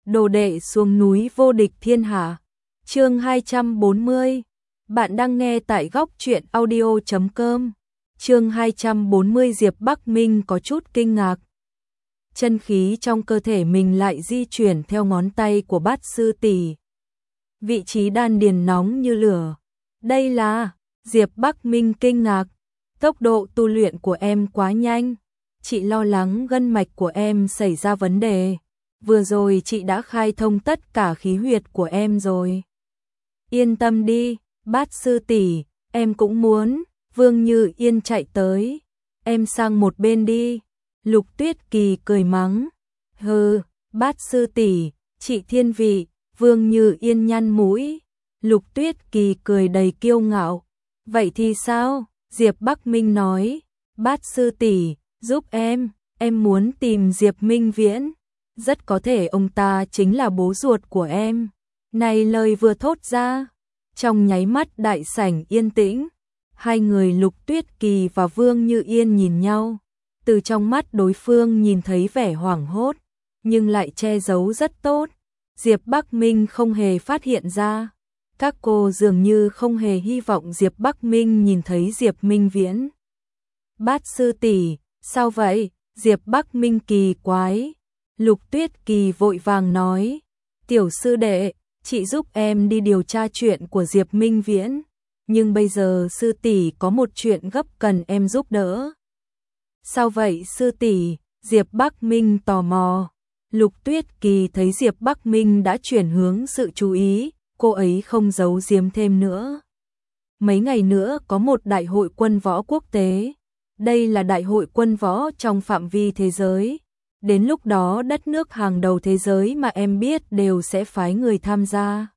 đồ đệ xuống núi vô địch thiên hạ. Chương 240. Bạn đang nghe tại góc truyện audio.com. Chương 240. Diệp Bắc Minh có chút kinh ngạc. Chân khí trong cơ thể mình lại di chuyển theo ngón tay của Bát sư tỷ. Vị trí đan điền nóng như lửa. Đây là... Diệp Bắc Minh kinh ngạc. Tốc độ tu luyện của em quá nhanh. Chị lo lắng gân mạch của em xảy ra vấn đề. Vừa rồi chị đã khai thông tất cả khí huyệt của em rồi. Yên tâm đi, Bát sư tỷ, em cũng muốn. Vương Như Yên chạy tới. Em sang một bên đi. Lục Tuyết Kỳ cười mắng. Hừ, Bát sư tỷ, chị thiên vị. Vương Như Yên nhăn mũi. Lục Tuyết Kỳ cười đầy kiêu ngạo. Vậy thì sao? Diệp Bắc Minh nói. Bát sư tỷ, giúp em muốn tìm Diệp Minh Viễn. Rất có thể ông ta chính là bố ruột của em. Này lời vừa thốt ra, trong nháy mắt đại sảnh yên tĩnh. Hai người Lục Tuyết Kỳ và Vương Như Yên nhìn nhau. Từ trong mắt đối phương nhìn thấy vẻ hoảng hốt, nhưng lại che giấu rất tốt. Diệp Bắc Minh không hề phát hiện ra. Các cô dường như không hề hy vọng Diệp Bắc Minh nhìn thấy Diệp Minh Viễn. Bát sư tỷ, sao vậy? Diệp Bắc Minh kỳ quái. Lục Tuyết Kỳ vội vàng nói. Tiểu sư đệ, chị giúp em đi điều tra chuyện của Diệp Minh Viễn. Nhưng bây giờ sư tỷ có một chuyện gấp cần em giúp đỡ. Sao vậy sư tỷ? Diệp Bắc Minh tò mò. Lục Tuyết Kỳ thấy Diệp Bắc Minh đã chuyển hướng sự chú ý, cô ấy không giấu giếm thêm nữa. Mấy ngày nữa có một đại hội quân võ quốc tế. Đây là đại hội quân võ trong phạm vi thế giới. Đến lúc đó đất nước hàng đầu thế giới mà em biết đều sẽ phái người tham gia.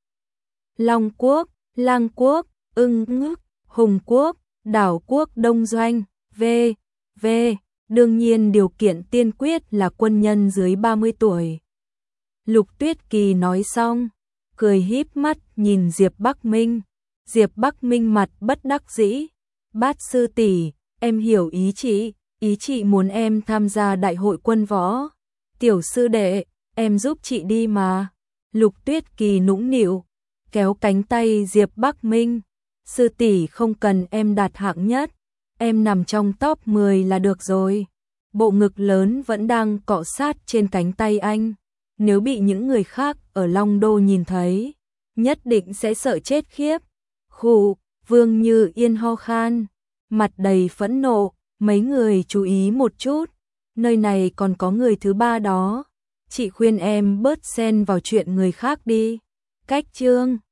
Long Quốc, Lang Quốc, Ưng Ngức, Hùng Quốc, Đảo Quốc Đông Doanh, v. Đương nhiên điều kiện tiên quyết là quân nhân dưới 30 tuổi. Lục Tuyết Kỳ nói xong, cười híp mắt nhìn Diệp Bắc Minh. Diệp Bắc Minh mặt bất đắc dĩ. Bát sư tỷ, em hiểu ý chị muốn em tham gia đại hội quân võ. Tiểu sư đệ, em giúp chị đi mà. Lục Tuyết Kỳ nũng nịu, kéo cánh tay Diệp Bắc Minh. Sư tỷ không cần em đạt hạng nhất, em nằm trong top 10 là được rồi. Bộ ngực lớn vẫn đang cọ sát trên cánh tay anh. Nếu bị những người khác ở Long Đô nhìn thấy, nhất định sẽ sợ chết khiếp. Khụ, Vương Như Yên ho khan, mặt đầy phẫn nộ. Mấy người chú ý một chút, nơi này còn có người thứ ba đó. Chị khuyên em bớt xen vào chuyện người khác đi. Cách chương